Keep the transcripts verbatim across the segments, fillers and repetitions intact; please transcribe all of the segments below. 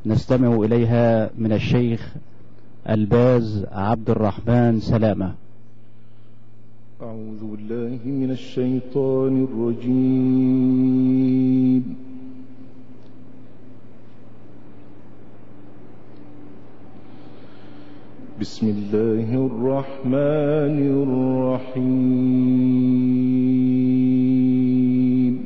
نستمع إليها من الشيخ الباز عبد الرحمن سلامة. أعوذ بالله من الشيطان الرجيم. بسم الله الرحمن الرحيم.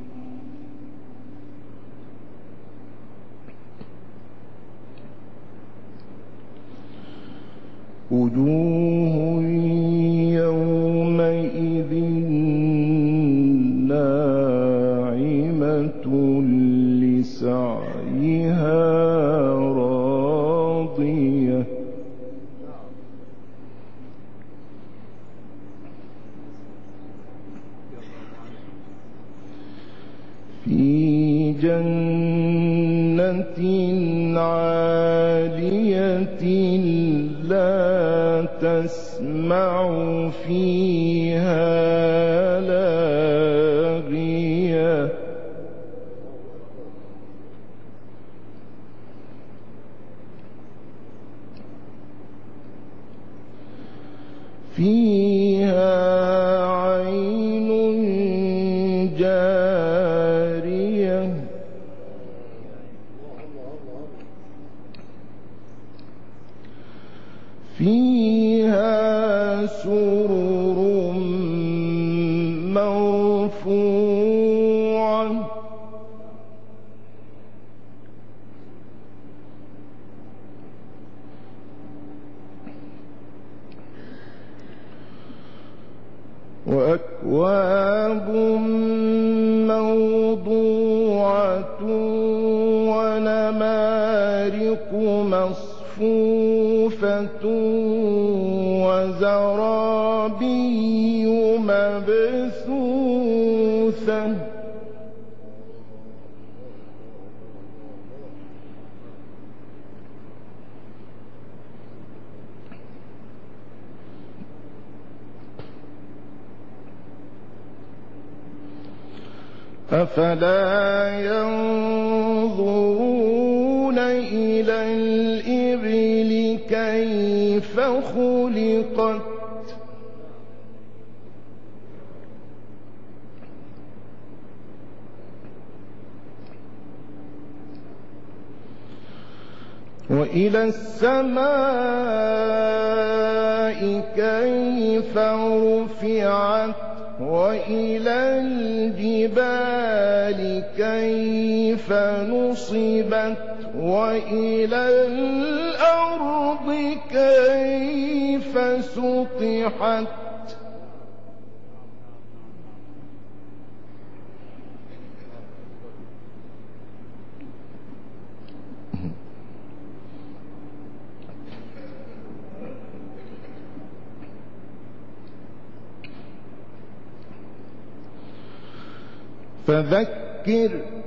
وجوه يومئذ ناعمة لسعيها راضية في جنة عالية لا تسمع فيها لاغية فيها عين جارية فيها سرر مرفوعة وأكواب موضوعة ونمارق مصفوفة وزرابي مبثوثة أفلا ينظرون إلى الإبل كيف خلقت وإلى السماء كيف رفعت وإلى الجبال كيف نصبت وإلى الأرض كيف سطحت فذكر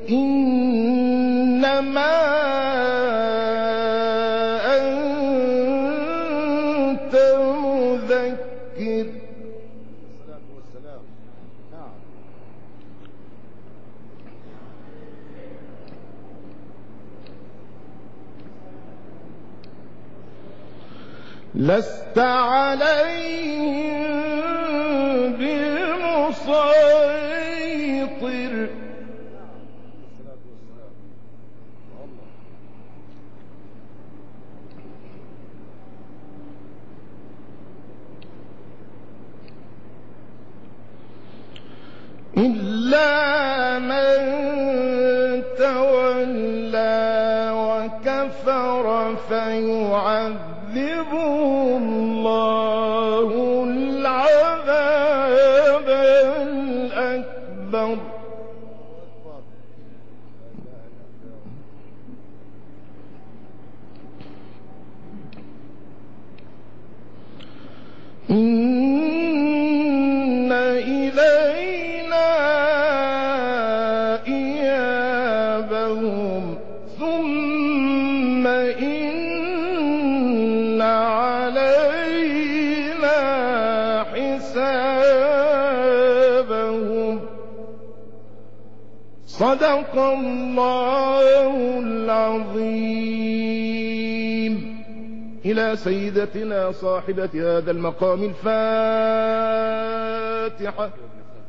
إنما أنت مذكر. لست عليهم بمسيطر. إلا من تولى وكفر فيعذبه الله العذاب الأكبر. إن إلينا إيابهم ثم إن علينا حسابهم. صدق الله العظيم. إلى سيدتنا صاحبة هذا المقام الفاتحة.